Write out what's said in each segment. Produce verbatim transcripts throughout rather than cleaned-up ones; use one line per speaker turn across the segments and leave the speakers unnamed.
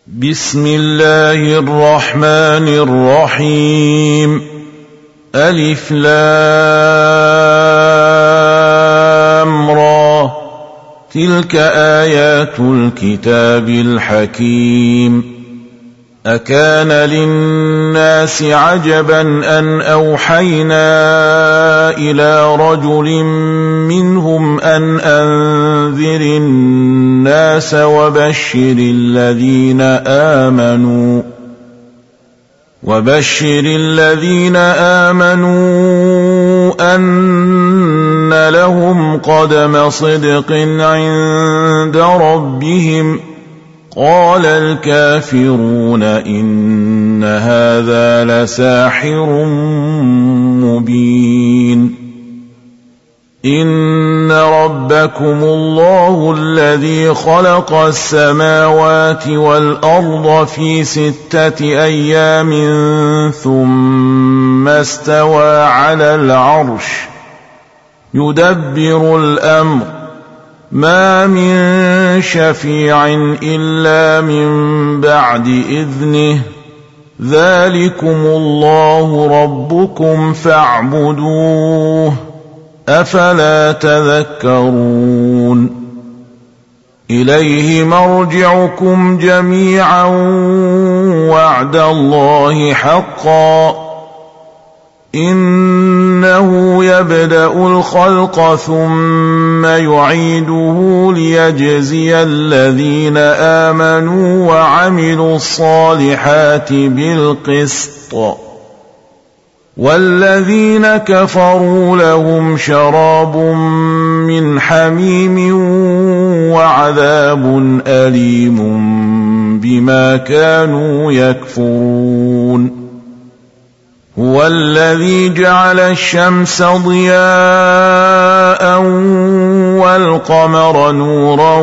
بسم الله الرحمن الرحيم. ألف لام را، تلك آيات الكتاب الحكيم. أكان للناس عجبا أن أوحينا إلى رجل منهم أن أنذر الناس وبشر الذين آمنوا وبشر الذين آمنوا أن لهم قدم صدق عند ربهم. قال الكافرون إن هذا لساحر مبين. إن ربكم الله الذي خلق السماوات والأرض في ستة أيام ثم استوى على العرش يدبر الأمر، ما من شفيع إلا من بعد إذنه، ذلكم الله ربكم فاعبدوه، أفلا تذكرون. إليه مرجعكم جميعا وعد الله حقا، إنه يبدأ الخلق ثم يعيده ليجزي الذين آمنوا وعملوا الصالحات بالقسط، والذين كفروا لهم شراب من حميم وعذاب أليم بما كانوا يكفرون. هو الذي جعل الشمس ضياء والقمر نورا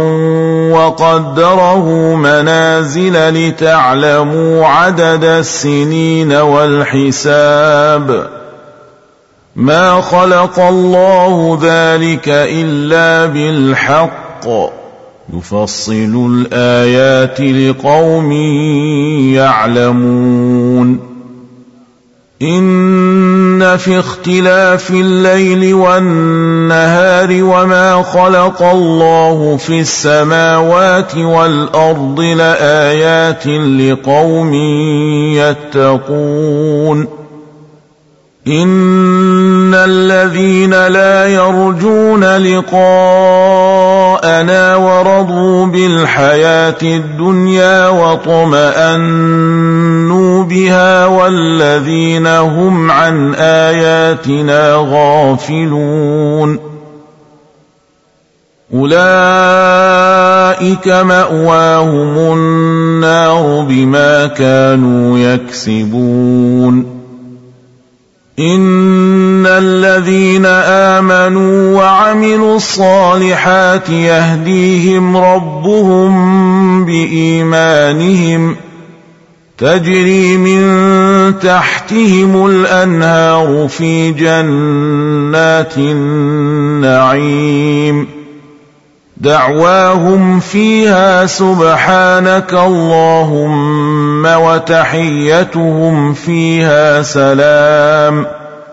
وقدره منازل لتعلموا عدد السنين والحساب، ما خلق الله ذلك إلا بالحق، يفصل الآيات لقوم يعلمون. إن في اختلاف الليل والنهار وما خلق الله في السماوات والأرض لآيات لقوم يتقون. إن الذين لا يرجون لقاءنا ورضوا بالحياة الدنيا واطمأنوا بها والذين هم عن آياتنا غافلون أولئك مأواهم النار بما كانوا يكسبون. إن الذين آمنوا وعملوا الصالحات يهديهم ربهم بإيمانهم، تجري من تحتهم الأنهار في جنات النعيم، دعواهم فيها سبحانك اللهم وتحيتهم فيها سلام،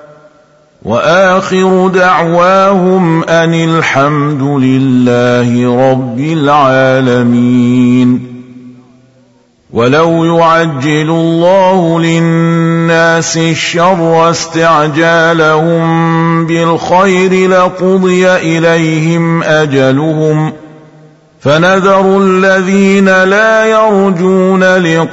وآخر دعواهم أن الحمد لله رب العالمين. ولو يعجل الله للناس الشر استعجالهم بالخير لقضي إليهم أجلهم، فنذر الذين لا يرجون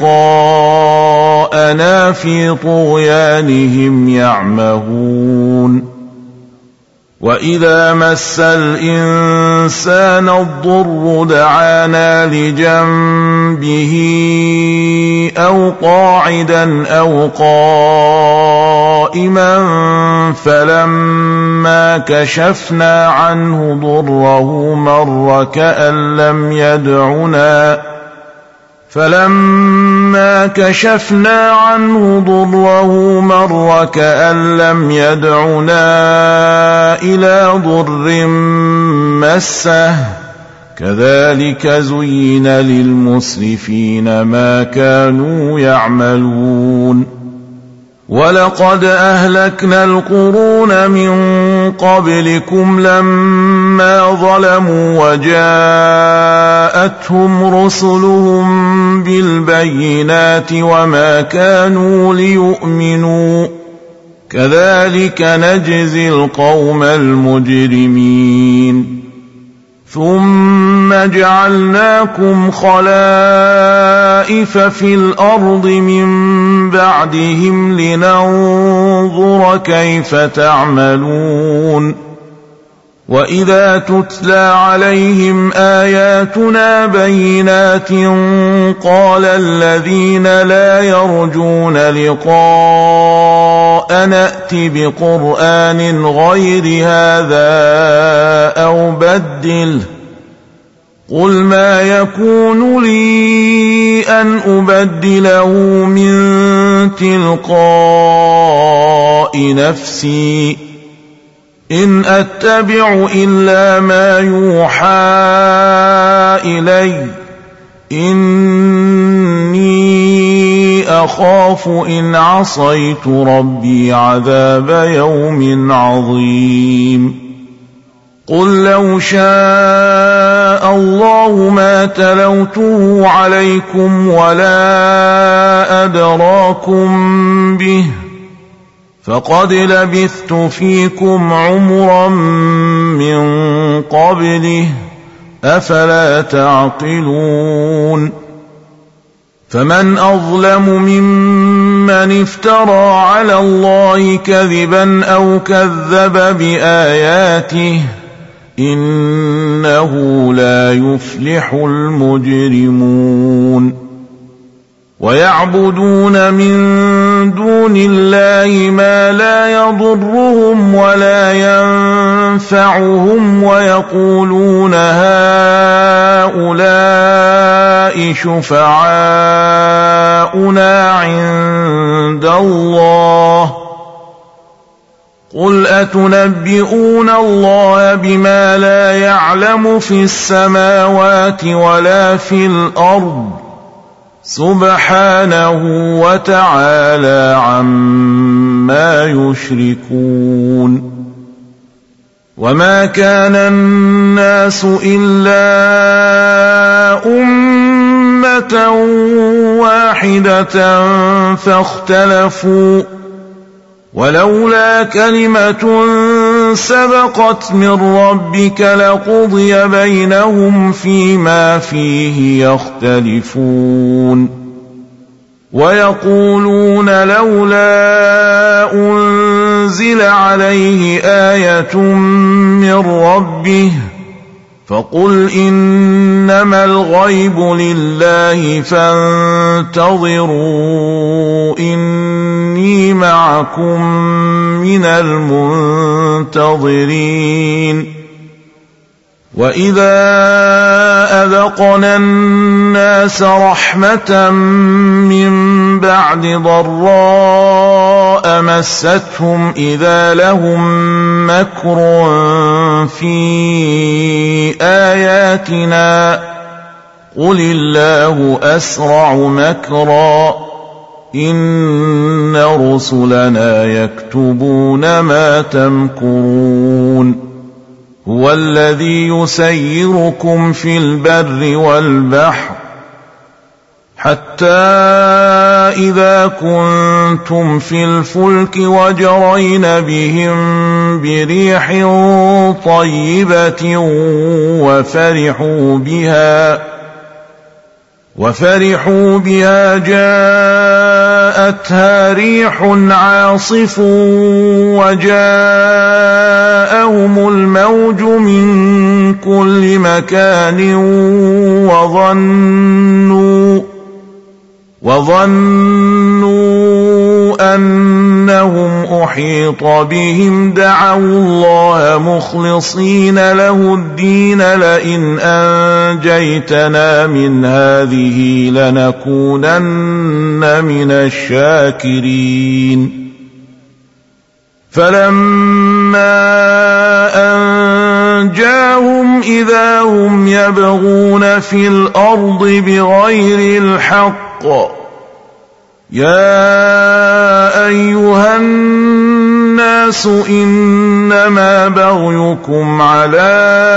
لقاءنا في طغيانهم يعمهون. وإذا مس الإنسان الضر دعانا لجنبه أو قاعدا أو قائما فلما كشفنا عنه ضره مر كأن لم يدعنا فلما كشفنا عنه ضره مر كأن لم يدعنا إلى ضر مسه كذلك زين للمسرفين ما كانوا يعملون ولقد أهلكنا القرون من قبلكم لما ظلموا وجاءتهم رسلهم بالبينات وما كانوا ليؤمنوا كذلك نجزي القوم المجرمين ثم جعلناكم خلائف في الأرض من بعدهم لننظر كيف تعملون وإذا تتلى عليهم آياتنا بينات قال الذين لا يرجون لقاء نأت بقرآن غير هذا أو بدله قل ما يكون لي أن أبدله من تلقاء نفسي إن أتبع إلا ما يوحى إلي إني أخاف إن عصيت ربي عذاب يوم عظيم قل لو شاء الله ما تلوته عليكم ولا أدراكم به فقد لبثت فيكم عمرا من قبله أفلا تعقلون فمن أظلم ممن افترى على الله كذبا أو كذب بآياته إنه لا يفلح المجرمون ويعبدون من دون الله ما لا يضرهم ولا ينفعهم ويقولون هؤلاء شفعاؤنا عند الله قل أتنبئون الله بما لا يعلم في السماوات ولا في الأرض سبحانه وتعالى عما يشركون وما كان الناس إلا أمة واحدة فاختلفوا ولولا كلمة سبقت من ربك لقضي بينهم فيما فيه يختلفون ويقولون لولا أنزل عليه آية من ربه فقل إنما الغيب لله فانتظروا إني معكم من المنتظرين وإذا أذقنا الناس رحمة من بعد ضراء مستهم إذا لهم مكر في آياتنا قل الله أسرع مكرا إن رسلنا يكتبون ما تمكرون هو الذي يسيركم في البر والبحر حتى إذا كنتم في الفلك وجرين بهم بريح طيبة وفرحوا بها وفرحوا بها جاءتها ريح عاصف وجاءهم الموج من كل مكان وظنوا وظنوا أنهم أحيط بهم دعوا الله مخلصين له الدين لئن أنجيتنا من هذه لنكونن من الشاكرين فلما أنجاهم إذا هم يبغون في الأرض بغير الحق يا أيها الناس إنما بغيكم على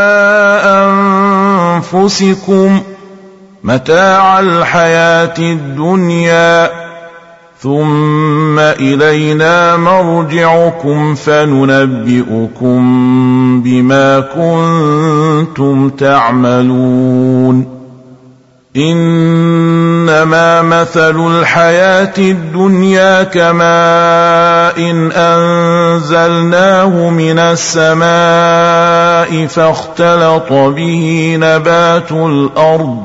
أنفسكم متاع الحياة الدنيا ثم إلينا مرجعكم فننبئكم بما كنتم تعملون إنما مثل الحياة الدنيا كماء إن أنزلناه من السماء فاختلط به نبات الأرض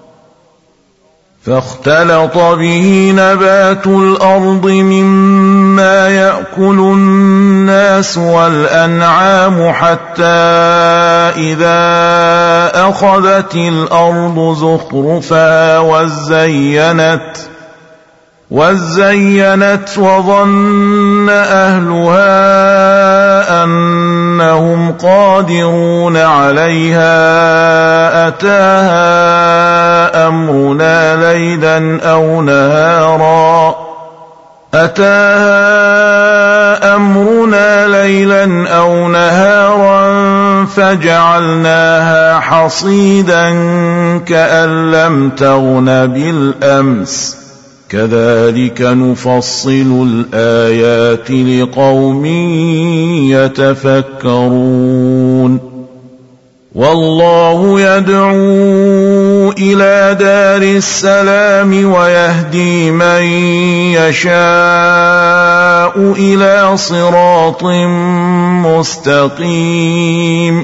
فاختلط به نبات الأرض مما يأكل الناس والأنعام حتى إذا أخذت الأرض زخرفها وزينت وزينت وظن أهلها أنهم قادرون عليها أتاها أمرنا ليلا أو نهارا أتاها أمرنا ليلا أو نهارا فجعلناها حصيدا كأن لم تغن بالأمس كذلك نفصل الآيات لقوم يتفكرون والله يدعو إلى دار السلام ويهدي من يشاء إلى صراط مستقيم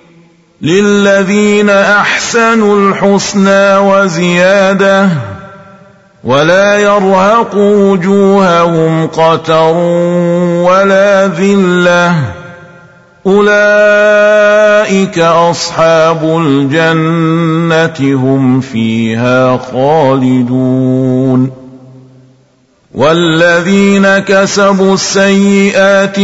للذين أحسنوا الحسنى وزيادة ولا يرهق وجوههم قتر ولا ذلة أولئك أصحاب الجنة هم فيها خالدون والذين كسبوا السيئات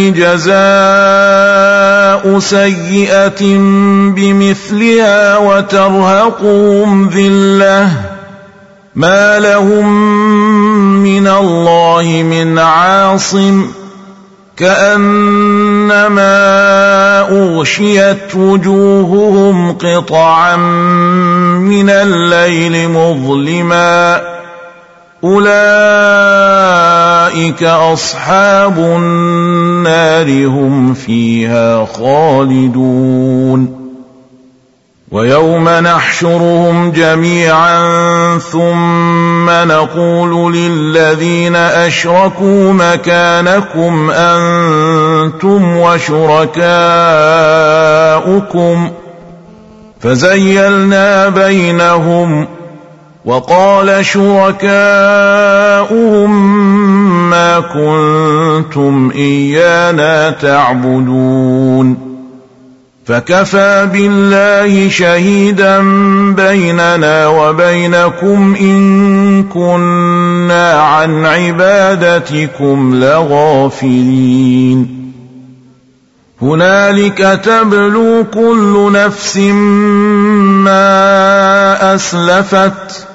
جزاء سيئة بمثلها وترهقهم ذلة ما لهم من الله من عاصم كأنما أغشيت وجوههم قطعا من الليل مظلما أولئك أصحاب النار هم فيها خالدون ويوم نحشرهم جميعا ثم نقول للذين أشركوا مكانكم أنتم وشركاؤكم فزيلنا بينهم وقال شركاؤهم ما كنتم إيانا تعبدون فكفى بالله شهيدا بيننا وبينكم إن كنا عن عبادتكم لغافلين هنالك تبلو كل نفس ما أسلفت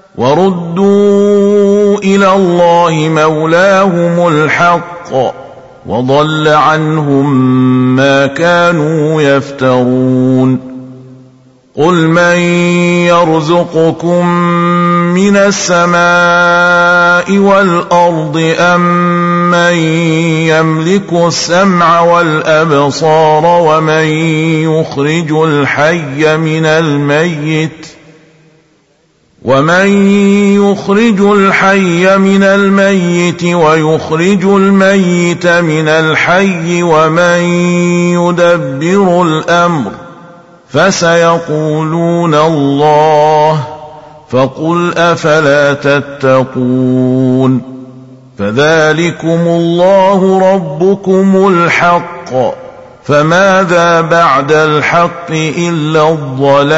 وردوا إلى الله مولاهم الحق وضل عنهم ما كانوا يفترون قل من يرزقكم من السماء والأرض أم من يملك السمع والأبصار ومن يخرج الحي من الميت ومن يخرج الحي من الميت ويخرج الميت من الحي ومن يدبر الأمر فسيقولون الله فقل أفلا تتقون فذلكم الله ربكم الحق فماذا بعد الحق إلا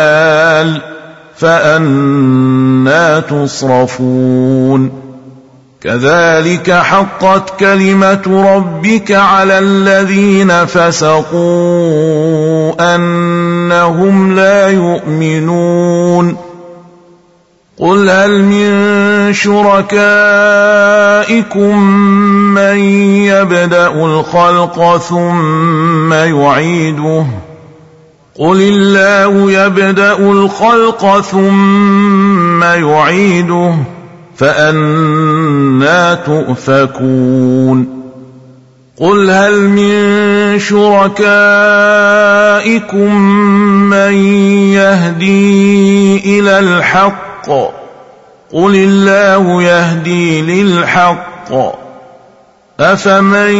الضلال فأنى تصرفون كذلك حقت كلمة ربك على الذين فسقوا أنهم لا يؤمنون قل هل من شركائكم من يبدأ الخلق ثم يعيده قل الله يبدأ الخلق ثم يعيده فأنى تؤفكون قل هل من شركائكم من يهدي إلى الحق قل الله يهدي للحق أفمن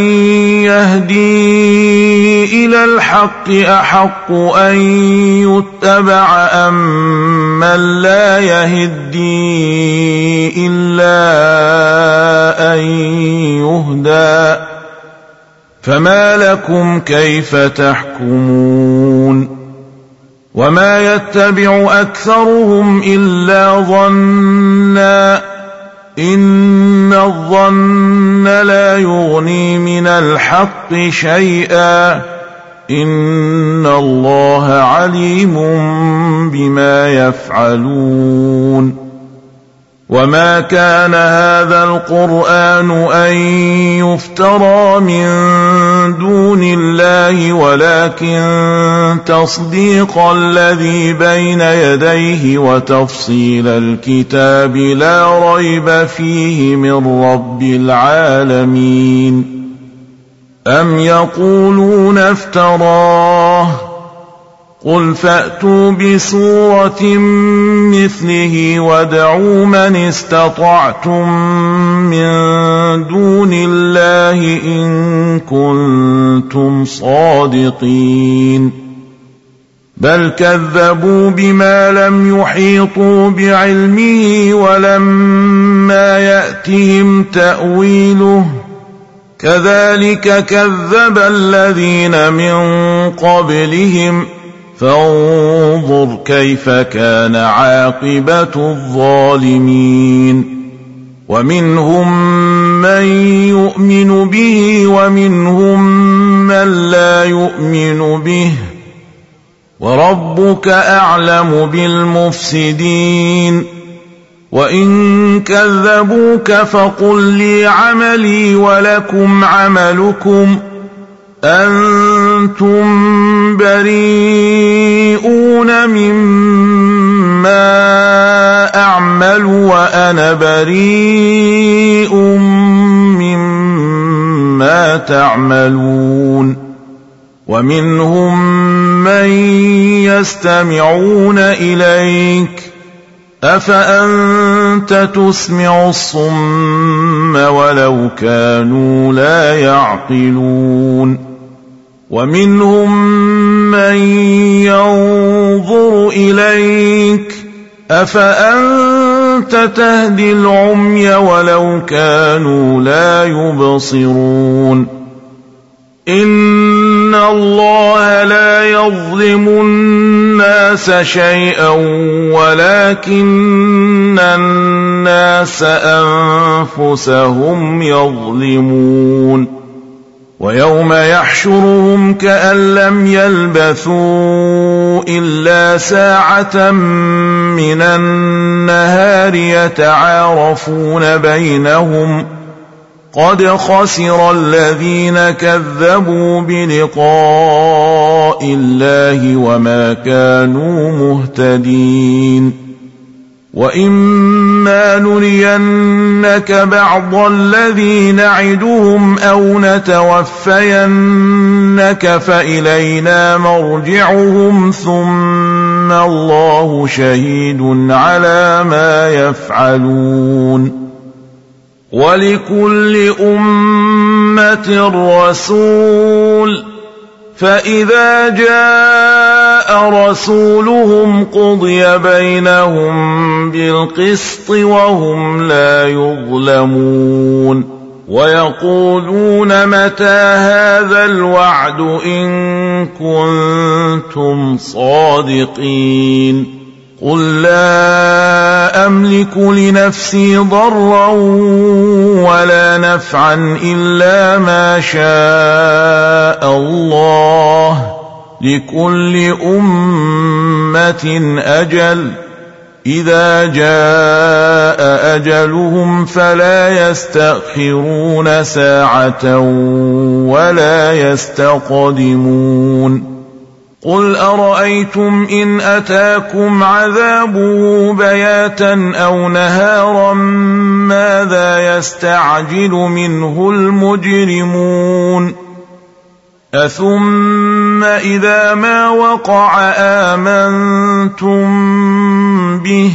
يهدي إلى الحق أحق أن يتبع أم من لا يهدي إلا أن يهدى فما لكم كيف تحكمون وما يتبع أكثرهم إلا ظنا إن الظن لا يغني من الحق شيئا إن الله عليم بما يفعلون وما كان هذا القرآن أن يفترى من دون الله ولكن تصديق الذي بين يديه وتفصيل الكتاب لا ريب فيه من رب العالمين أم يقولون افتراه قل فأتوا بسورة مثله وادعوا من استطعتم من دون الله إن كنتم صادقين بل كذبوا بما لم يحيطوا بعلمه ولما يأتهم تأويله كذلك كذب الذين من قبلهم فانظر كيف كان عاقبة الظالمين ومنهم من يؤمن به ومنهم من لا يؤمن به وربك أعلم بالمفسدين وإن كذبوك فقل لي عملي ولكم عملكم أنتم بريئون مما أعمل وأنا بريء مما تعملون ومنهم من يستمعون إليك أفأنت تسمع الصم ولو كانوا لا يعقلون ومنهم من ينظر إليك أفأنت تهدي العمي ولو كانوا لا يبصرون إن الله لا يظلم الناس شيئا ولكن الناس أنفسهم يظلمون ويوم يحشرهم كأن لم يلبثوا إلا ساعة من النهار يتعارفون بينهم قد خسر الذين كذبوا بلقاء الله وما كانوا مهتدين وإما نرينك بعض الذي نعدهم أو نتوفينك فإلينا مرجعهم ثم الله شهيد على ما يفعلون ولكل أمة رسول فإذا جاء رسولهم قضي بينهم بالقسط وهم لا يظلمون ويقولون متى هذا الوعد إن كنتم صادقين قل لا أملك لنفسي ضرا ولا نفعا إلا ما شاء الله لكل أمة أجل إذا جاء أجلهم فلا يستأخرون ساعة ولا يستقدمون قل أرأيتم إن أتاكم عذابه بياتا أو نهارا ماذا يستعجل منه المجرمون أثم إذا ما وقع آمنتم به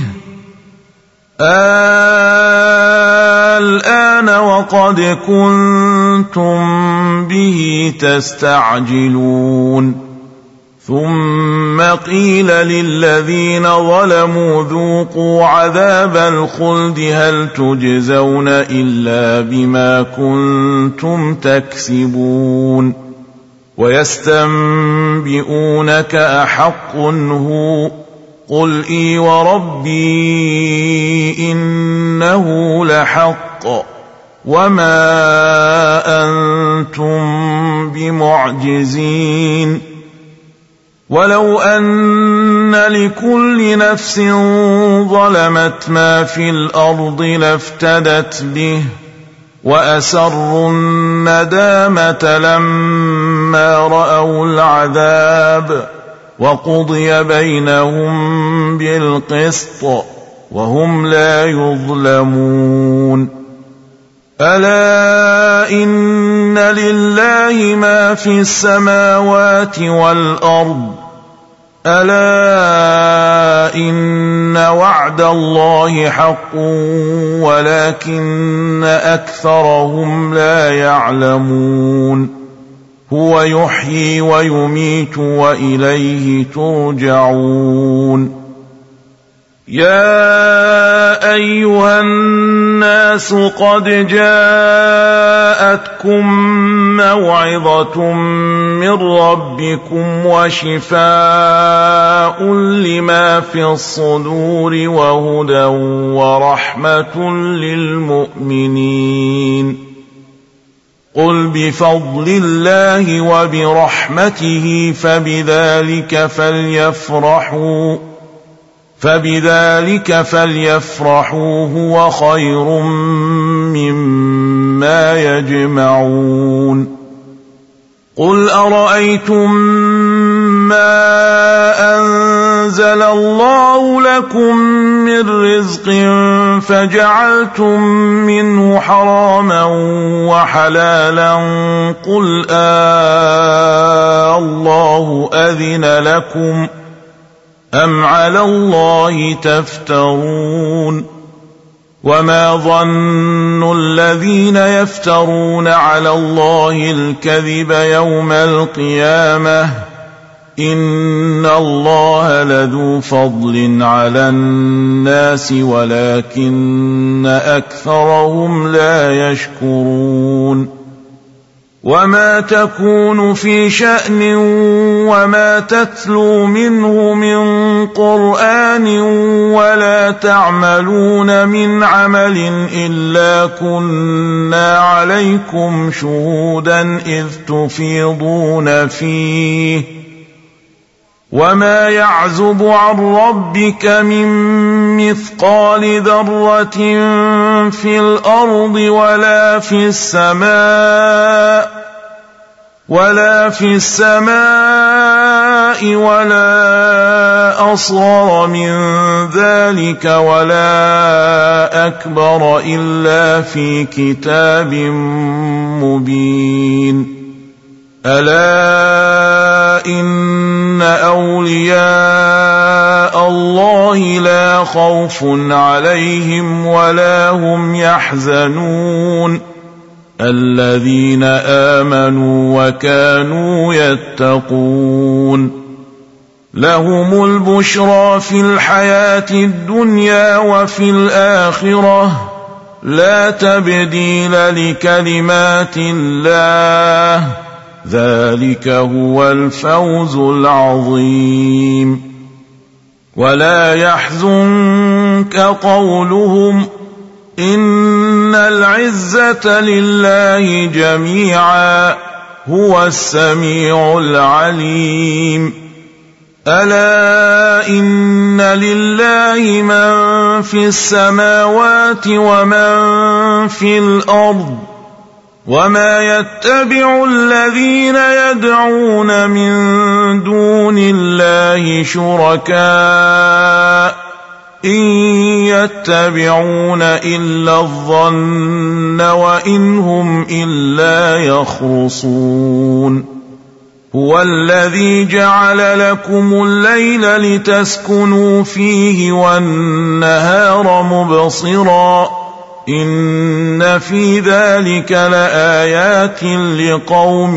الآن وقد كنتم به تستعجلون ثم قيل للذين ظلموا ذوقوا عذاب الخلد هل تجزون إلا بما كنتم تكسبون ويستنبئونك أحق هو قل إي وربي إنه لحق وما أنتم بمعجزين ولو أن لكل نفس ظلمت ما في الأرض لافتدت به وأسروا الندامة لما رأوا العذاب وقضي بينهم بالقسط وهم لا يظلمون ألا إن لله ما في السماوات والأرض ألا إن وعد الله حق ولكن أكثرهم لا يعلمون هو يحيي ويميت وإليه ترجعون يا أيها الناس قد جاءتكم موعظة من ربكم وشفاء لما في الصدور وهدى ورحمة للمؤمنين قل بفضل الله وبرحمته فبذلك فليفرحوا فبذلك فليفرحوا هو خير مما يجمعون قل أرأيتم ما أنزل الله لكم من رزق فجعلتم منه حراما وحلالا قل آه الله أذن لكم أم على الله تفترون وما ظن الذين يفترون على الله الكذب يوم القيامة إن الله لذو فضل على الناس ولكن أكثرهم لا يشكرون وما تكون في شأن وما تتلو منه من قرآن ولا تعملون من عمل إلا كنا عليكم شهودا إذ تفيضون فيه وما يعزب عن ربك من مثقال ذرة في الأرض ولا في السماء ولا في السماء ولا أصغر من ذلك ولا أكبر إلا في كتاب مبين ألا إن أولياء الله لا خوف عليهم ولا هم يحزنون الذين آمنوا وكانوا يتقون لهم البشرى في الحياة الدنيا وفي الآخرة لا تبديل لكلمات الله ذلك هو الفوز العظيم ولا يحزنك قولهم إن العزة لله جميعا هو السميع العليم ألا إن لله من في السماوات ومن في الأرض وما يتبع الذين يدعون من دون الله شركاء إن يتبعون إلا الظن وإن هم إلا يخرصون هو الذي جعل لكم الليل لتسكنوا فيه والنهار مبصرا إن في ذلك لآيات لقوم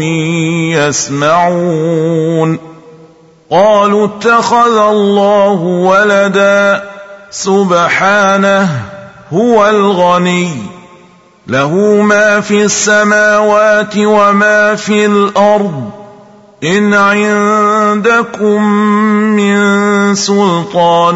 يسمعون قالوا اتخذ الله ولدا سبحانه هو الغني له ما في السماوات وما في الأرض إن عندكم من سلطان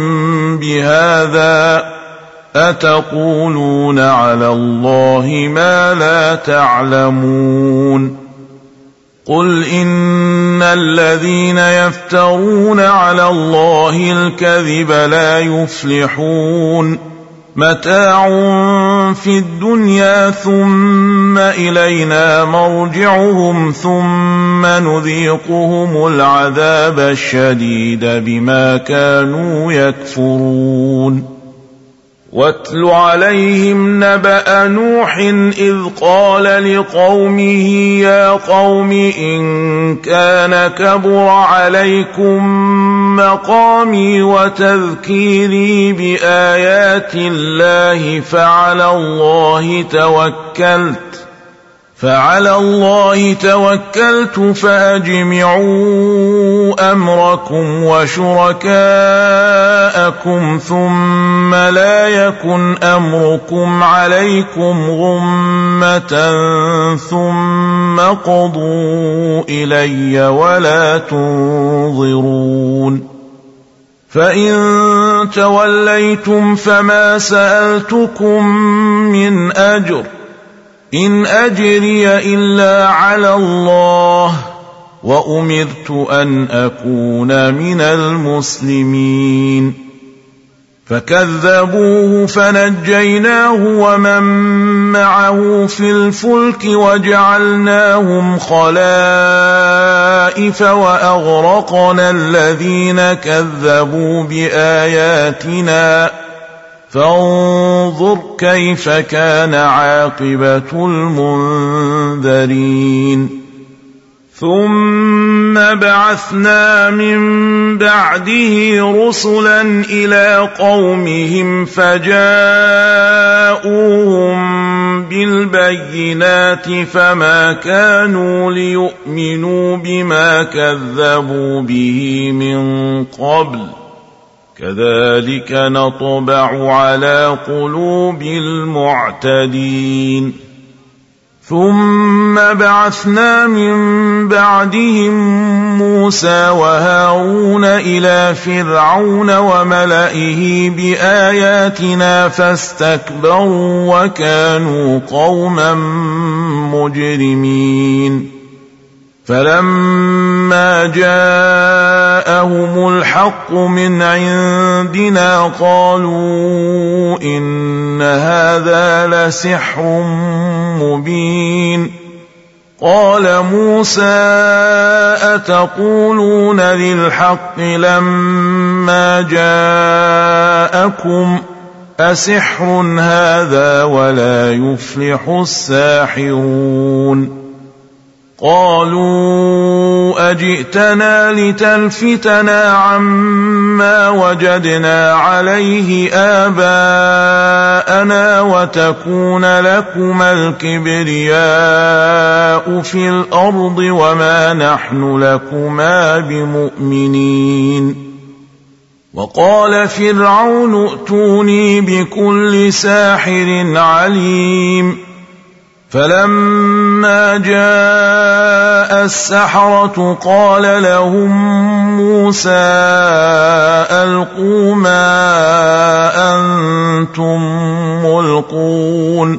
بهذا أتقولون على الله ما لا تعلمون قل إن الذين يفترون على الله الكذب لا يفلحون متاع في الدنيا ثم إلينا مرجعهم ثم نذيقهم العذاب الشديد بما كانوا يكفرون واتل عليهم نبأ نوح إذ قال لقومه يا قوم إن كان كبر عليكم مقامي وتذكيري بآيات الله فعلى الله توكلت فعلى الله توكلت فأجمعوا أمركم وشركاءكم ثم لا يكن أمركم عليكم غمة ثم قضوا إلي ولا تنظرون فإن توليتم فما سألتكم من أجر إن أجري إلا على الله وأمرت أن أكون من المسلمين فكذبوه فنجيناه ومن معه في الفلك وجعلناهم خلائف وأغرقنا الذين كذبوا بآياتنا فانظر كيف كان عاقبة المنذرين ثم بعثنا من بعده رسلا إلى قومهم فجاءوهم بالبينات فما كانوا ليؤمنوا بما كذبوا به من قبل كذلك نطبع على قلوب المعتدين ثم بعثنا من بعدهم موسى وهارون إلى فرعون وملئه بآياتنا فاستكبروا وكانوا قوما مجرمين فلما جاءهم الحق من عندنا قالوا إن هذا لسحر مبين قال موسى أتقولون للحق لما جاءكم أسحر هذا ولا يفلح الساحرون قالوا أجئتنا لتلفتنا عما وجدنا عليه آباءنا وتكون لكما الكبرياء في الأرض وما نحن لكما بمؤمنين وقال فرعون ائتوني بكل ساحر عليم فلما جاء السحرة قال لهم موسى ألقوا ما أنتم ملقون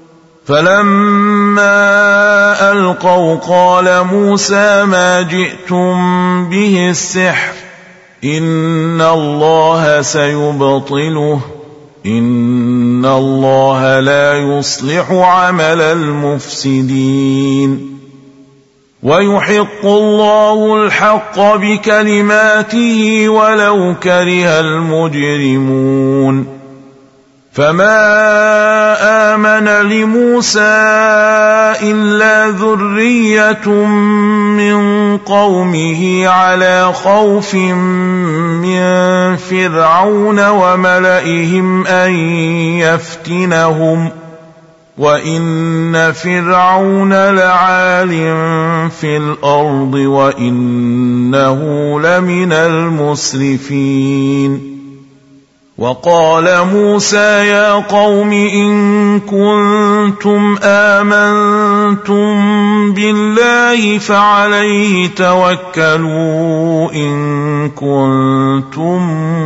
فلما ألقوا قال موسى ما جئتم به السحر إن الله سيبطله إن الله لا يصلح عمل المفسدين ويحق الله الحق بكلماته ولو كره المجرمون فما آمن لموسى إلا ذرية من قومه على خوف من فرعون وملئهم أن يفتنهم وإن فرعون لعال في الأرض وإنه لمن المسرفين وقال موسى يا قوم إن كنتم آمنتم بالله فعليه توكلوا إن كنتم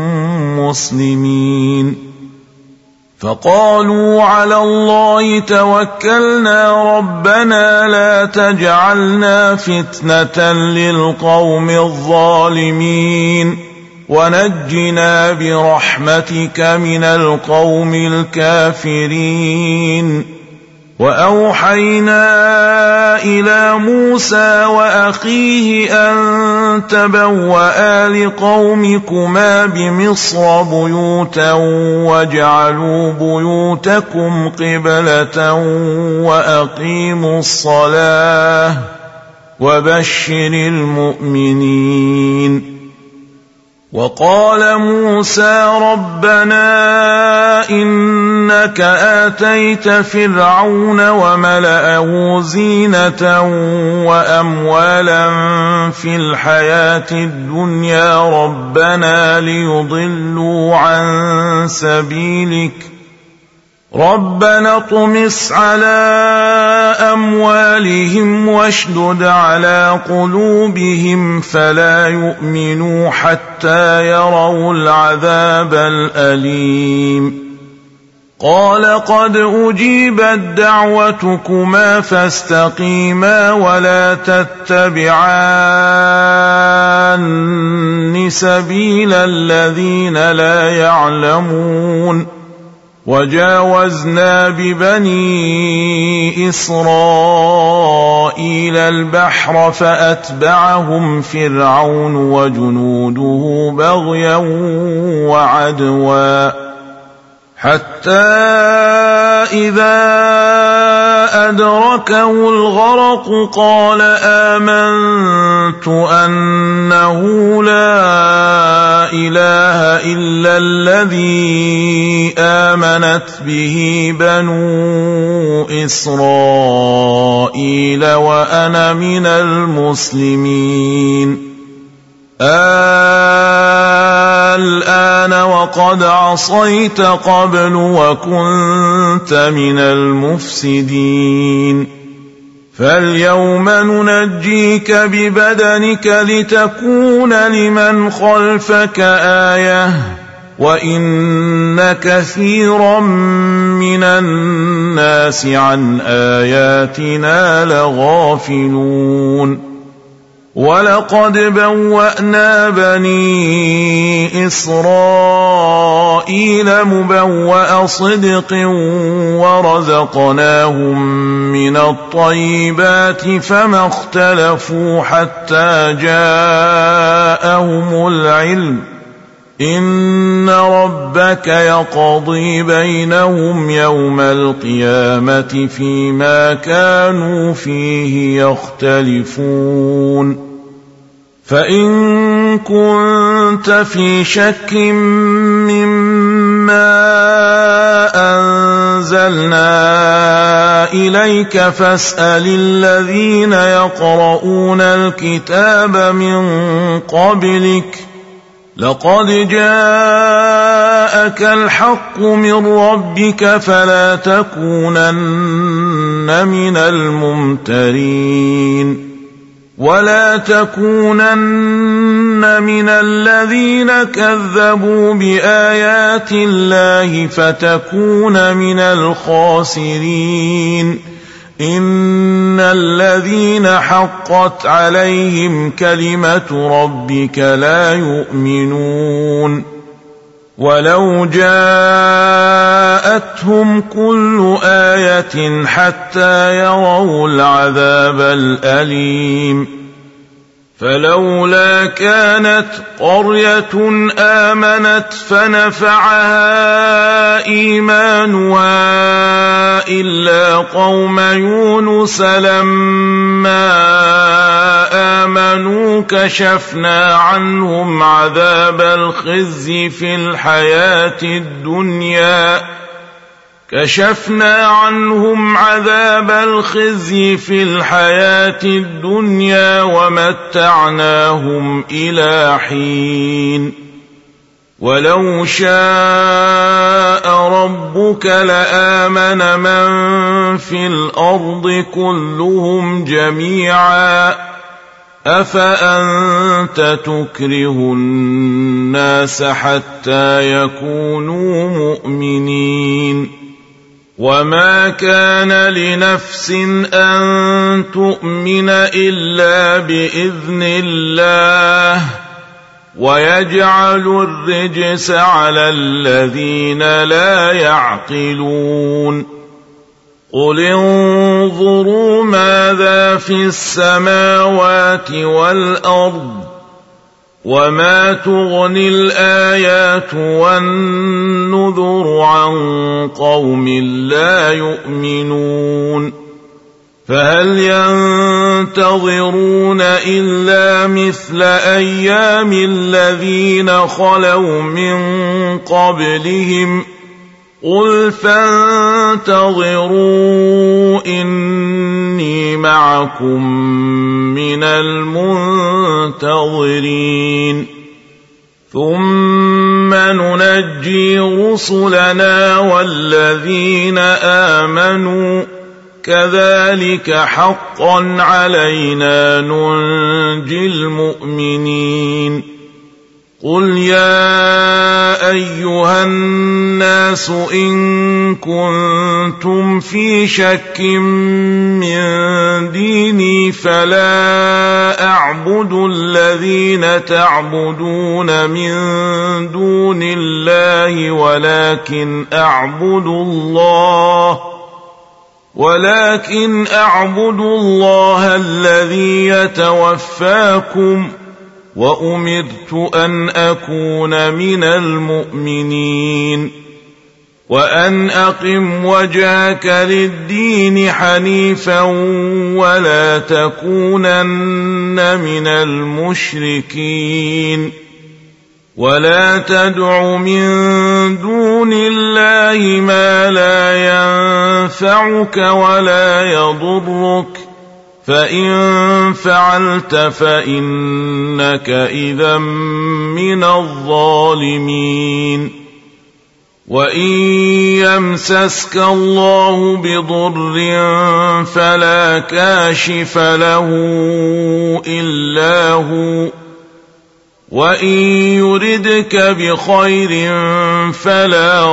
مسلمين فقالوا على الله توكلنا ربنا لا تجعلنا فتنة للقوم الظالمين ونجنا برحمتك من القوم الكافرين وأوحينا إلى موسى وأخيه أن تبوأ لقومكما بمصر بيوتا واجعلوا بيوتكم قبلة وأقيموا الصلاة وبشر المؤمنين وقال موسى ربنا إنك آتيت فرعون وملأه زينة وأموالا في الحياة الدنيا ربنا ليضلوا عن سبيلك ربنا اطمس على أموالهم واشدد على قلوبهم فلا يؤمنوا حتى يروا العذاب الأليم قال قد أجيبت دعوتكما فاستقيما ولا تتبعان سبيل الذين لا يعلمون وجاوزنا ببني إسرائيل البحر فأتبعهم فرعون وجنوده بغيا وعدوا حتى إذا أدركه الغرق قال آمنت أنه لا إله إلا الذي آمنت به بنو إسرائيل وأنا من المسلمين الآن وقد عصيت قبل وكنت من المفسدين فاليوم ننجيك ببدنك لتكون لمن خلفك آية وإن كثيرا من الناس عن آياتنا لغافلون ولقد بوأنا بني إسرائيل مبوأ صدق ورزقناهم من الطيبات فما اختلفوا حتى جاءهم العلم إن ربك يقضي بينهم يوم القيامة فيما كانوا فيه يختلفون فإن كنت في شك مما أنزلنا إليك فاسأل الذين يقرؤون الكتاب من قبلك لقد جاءك الحق من ربك فلا تكونن من الممترين ولا تكونن من الذين كذبوا بآيات الله فتكون من الخاسرين إن الذين حقت عليهم كلمة ربك لا يؤمنون ولو جاءتهم كل آية حتى يروا العذاب الأليم فلولا كانت قرية آمنت فنفعها إيمانها إلا قوم يونس لما آمنوا كشفنا عنهم عذاب الخزي في الحياة الدنيا كشفنا عنهم عذاب الخزي في الحياة الدنيا ومتعناهم إلى حين ولو شاء ربك لآمن من في الأرض كلهم جميعا أفأنت تكره الناس حتى يكونوا مؤمنين وما كان لنفس أن تؤمن إلا بإذن الله ويجعل الرجس على الذين لا يعقلون قل انظروا ماذا في السماوات والأرض وما تغني الآيات والنذر عن قوم لا يؤمنون فهل ينتظرون إلا مثل أيام الذين خلوا من قبلهم قل فانتظروا إني معكم من المنتظرين ثم ننجي رسلنا والذين آمنوا كذلك حقا علينا ننجي المؤمنين قل يا أيها الناس إن كنتم في شك من ديني فلا أعبد الذين تعبدون من دون الله ولكن أعبد الله ولكن أعبد الله الذي يتوفاكم وأمرت أن أكون من المؤمنين وأن أقم وجهك للدين حنيفا ولا تكونن من المشركين ولا تدع من دون الله ما لا ينفعك ولا يضرك فإن فعلت فإنك إذا من الظالمين وإن يمسسك الله بضر فلا كاشف له إلا هو وإن يردك بخير فلا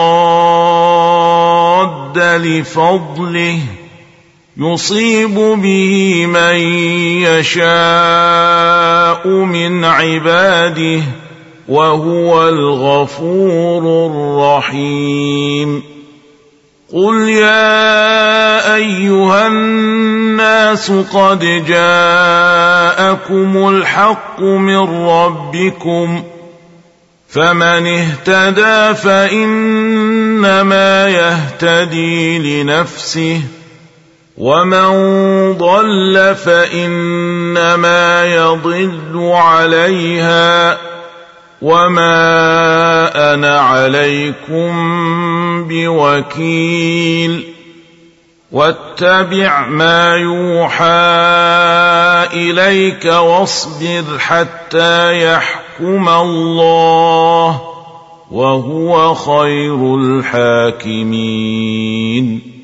راد لفضله يصيب به من يشاء من عباده وهو الغفور الرحيم قل يا أيها الناس قد جاءكم الحق من ربكم فمن اهتدى فإنما يهتدي لنفسه ومن ضل فإنما يضل عليها وما أنا عليكم بوكيل واتبع ما يوحى إليك واصبر حتى يحكم يحكم الله وهو خير الحاكمين.